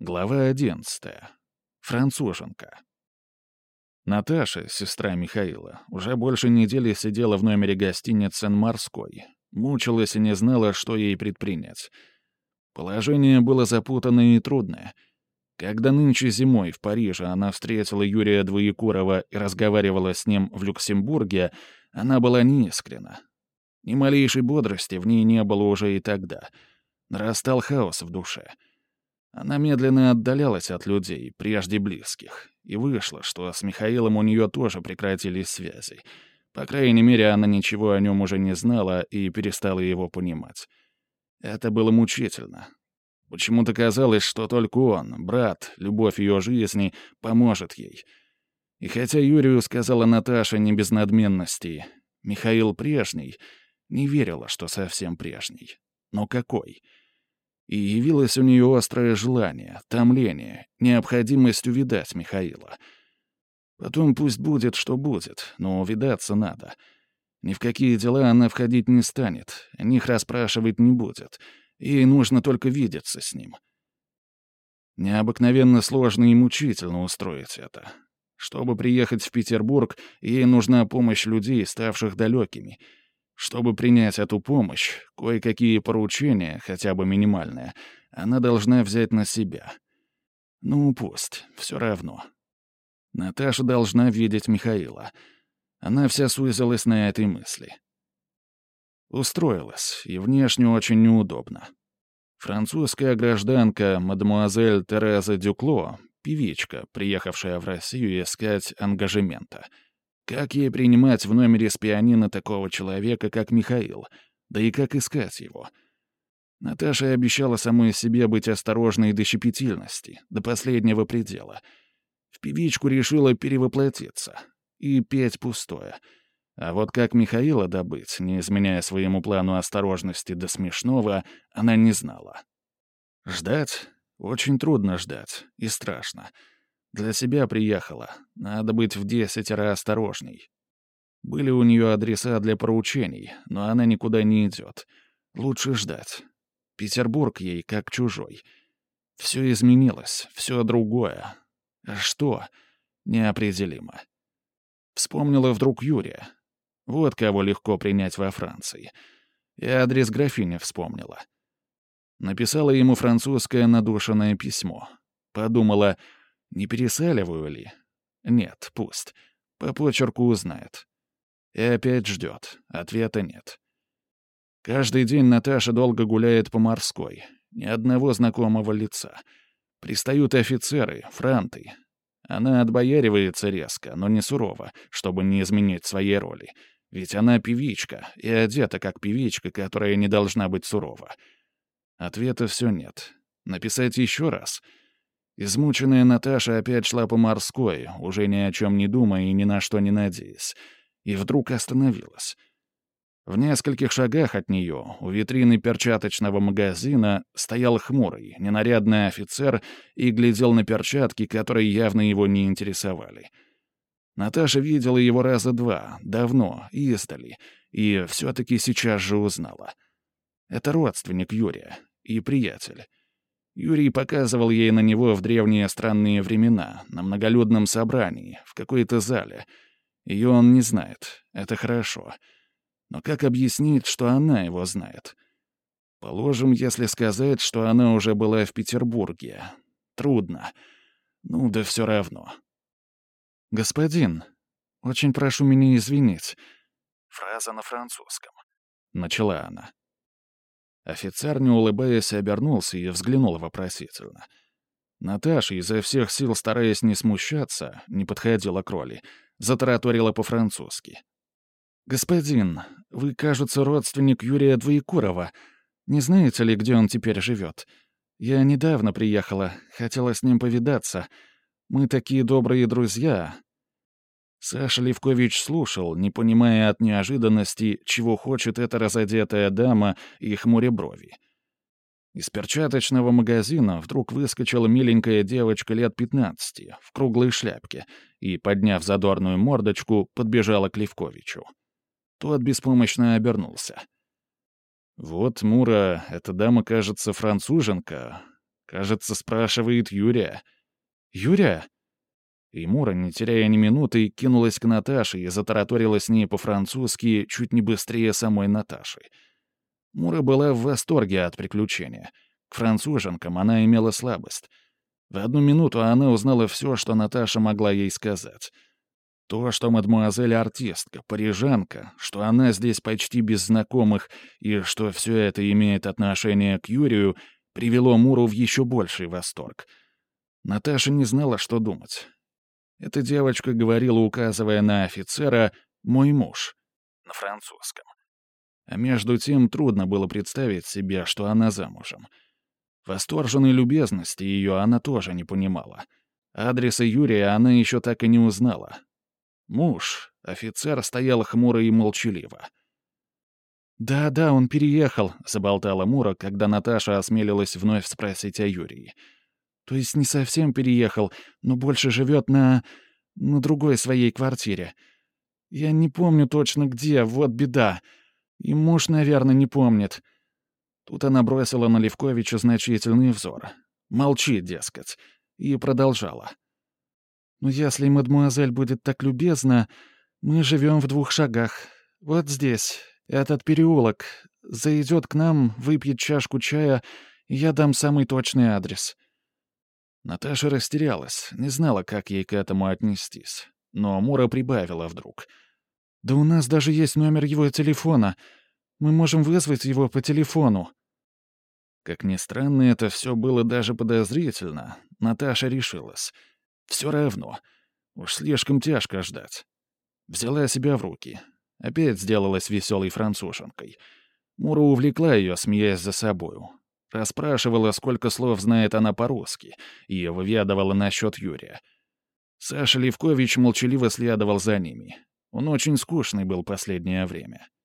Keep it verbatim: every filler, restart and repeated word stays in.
Глава одиннадцатая. Француженка. Наташа, сестра Михаила, уже больше недели сидела в номере гостиницы «Морской». Мучилась и не знала, что ей предпринять. Положение было запутанное и трудное. Когда нынче зимой в Париже она встретила Юрия Двоекурова и разговаривала с ним в Люксембурге, она была неискренна. Ни малейшей бодрости в ней не было уже и тогда. Нарастал хаос в душе. Она медленно отдалялась от людей, прежде близких, и вышло, что с Михаилом у нее тоже прекратились связи. По крайней мере, она ничего о нем уже не знала и перестала его понимать. Это было мучительно. Почему-то казалось, что только он, брат, любовь ее жизни, поможет ей. И хотя Юрию сказала Наташа не без надменности, Михаил прежний, не верила, что совсем прежний. Но какой? И явилось у нее острое желание, томление, необходимость увидать Михаила. Потом пусть будет, что будет, но увидаться надо. Ни в какие дела она входить не станет, о них расспрашивать не будет. Ей нужно только видеться с ним. Необыкновенно сложно и мучительно устроить это. Чтобы приехать в Петербург, ей нужна помощь людей, ставших далекими. Чтобы принять эту помощь, кое-какие поручения, хотя бы минимальные, она должна взять на себя. Ну, пусть, все равно. Наташа должна видеть Михаила. Она вся сузилась на этой мысли. Устроилась, и внешне очень неудобно. Французская гражданка мадемуазель Тереза Дюкло, певичка, приехавшая в Россию искать ангажемента. Как ей принимать в номере с пианино такого человека, как Михаил? Да и как искать его? Наташа обещала самой себе быть осторожной до щепетильности, до последнего предела. В певичку решила перевоплотиться и петь пустое. А вот как Михаила добыть, не изменяя своему плану осторожности до смешного, она не знала. Ждать? Очень трудно ждать. И страшно. Для себя приехала. Надо быть в десятеро осторожней. Были у нее адреса для поручений, но она никуда не идет. Лучше ждать. Петербург ей как чужой. Все изменилось, все другое. А что? Неопределимо. Вспомнила вдруг Юрия. Вот кого легко принять во Франции. И адрес графини вспомнила. Написала ему французское надушенное письмо. Подумала, не пересаливаю ли? Нет, пусть. По почерку узнает. И опять ждет. Ответа нет. Каждый день Наташа долго гуляет по Морской. Ни одного знакомого лица. Пристают офицеры, франты. Она отбояривается резко, но не сурово, чтобы не изменить своей роли. Ведь она певичка, и одета как певичка, которая не должна быть сурова. Ответа все нет. Написать еще раз? Измученная Наташа опять шла по Морской, уже ни о чем не думая и ни на что не надеясь. И вдруг остановилась. В нескольких шагах от нее, у витрины перчаточного магазина, стоял хмурый, ненарядный офицер и глядел на перчатки, которые явно его не интересовали. Наташа видела его раза два, давно, издали, и все-таки сейчас же узнала. Это родственник Юрия и приятель. Юрий показывал ей на него в древние странные времена, на многолюдном собрании, в какой-то зале. Ее он не знает, это хорошо. Но как объяснить, что она его знает? Положим, если сказать, что она уже была в Петербурге. Трудно. Ну да все равно. «Господин, очень прошу меня извинить». Фраза на французском. Начала она. Офицер, не улыбаясь, обернулся и взглянул вопросительно. Наташа, изо всех сил стараясь не смущаться, не подходила к роли, затараторила по-французски. «Господин, вы, кажется, родственник Юрия Двоекурова. Не знаете ли, где он теперь живет? Я недавно приехала, хотела с ним повидаться. Мы такие добрые друзья». Саша Левкович слушал, не понимая от неожиданности, чего хочет эта разодетая дама и хмуря брови. Из перчаточного магазина вдруг выскочила миленькая девочка лет пятнадцати в круглой шляпке и, подняв задорную мордочку, подбежала к Левковичу. Тот беспомощно обернулся. «Вот, Мура, эта дама, кажется, француженка. Кажется, спрашивает Юрия. «Юрия?» И Мура, не теряя ни минуты, кинулась к Наташе и затараторила с ней по-французски чуть не быстрее самой Наташи. Мура была в восторге от приключения. К француженкам она имела слабость. В одну минуту она узнала все, что Наташа могла ей сказать. То, что мадемуазель артистка, парижанка, что она здесь почти без знакомых, и что все это имеет отношение к Юрию, привело Муру в еще больший восторг. Наташа не знала, что думать. Эта девочка говорила, указывая на офицера, «мой муж» на французском. А между тем трудно было представить себе, что она замужем. Восторженной любезности ее она тоже не понимала. Адреса Юрия она еще так и не узнала. Муж, офицер, стоял хмуро и молчаливо. «Да-да, он переехал», — заболтала Мура, когда Наташа осмелилась вновь спросить о Юрии. «То есть не совсем переехал, но больше живет на... на другой своей квартире. Я не помню точно где, вот беда. И муж, наверное, не помнит». Тут она бросила на Левковича значительный взор. «Молчи, дескать», и продолжала. «Ну, если мадемуазель будет так любезна, мы живем в двух шагах. Вот здесь, этот переулок. Зайдет к нам, выпьет чашку чая, и я дам самый точный адрес». Наташа растерялась, не знала, как ей к этому отнестись. Но Мура прибавила вдруг. «Да у нас даже есть номер его телефона. Мы можем вызвать его по телефону». Как ни странно, это все было даже подозрительно. Наташа решилась. Все равно. Уж слишком тяжко ждать. Взяла себя в руки. Опять сделалась веселой француженкой. Мура увлекла ее, смеясь за собою. Расспрашивала, сколько слов знает она по-русски, и выведывала насчет Юрия. Саша Левкович молчаливо следовал за ними. Он очень скучный был последнее время.